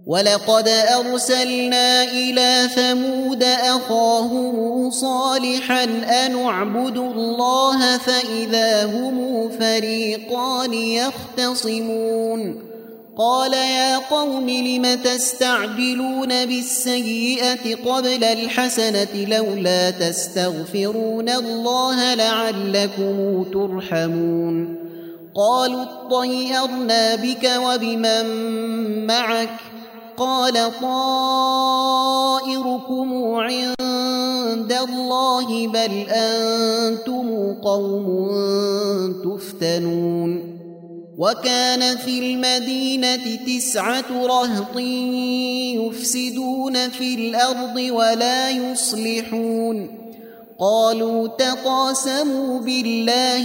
ولقد أرسلنا إلى ثمود أخاهم صالحا أن اعبدوا الله فإذا هم فريقان يختصمون قال يا قوم لم تستعجلون بالسيئة قبل الحسنة لولا تستغفرون الله لعلكم ترحمون قالوا اطيرنا بك وبمن معك قال طائركم عند الله بل أنتم قوم تفتنون وكان في المدينة 9 رهط يفسدون في الأرض ولا يصلحون قالوا تقاسموا بالله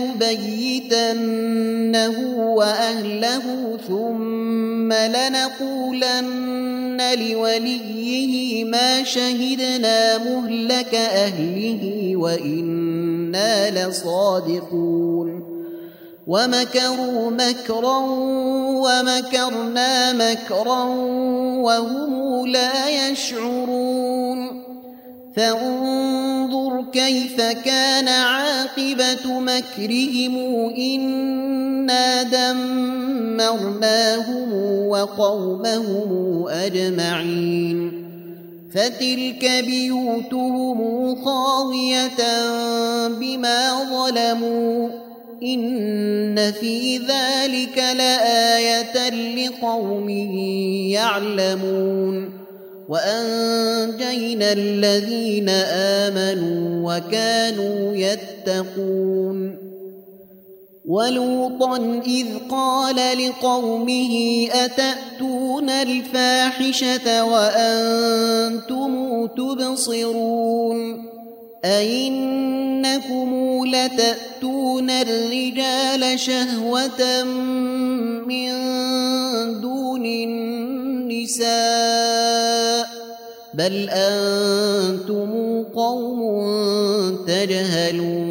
لنبيتنه وأهله ثم لنقولن لوليه ما شهدنا مهلك أهله وإنا لصادقون ومكروا مكرا ومكرنا مكرا وهم لا يشعرون فانظر كيف كان عاقبة مكرهم إنا دمرناهم وقومهم أجمعين فتلك بيوتهم خاوية بما ظلموا إن في ذلك لآية لقوم يعلمون وأنجينا الذين آمنوا وكانوا يتقون ولوطا إذ قال لقومه أتأتون الفاحشة وأنتم تبصرون أئنكم لتأتون الرجال شهوة من دون النساء بل أنتم قوم تجهلون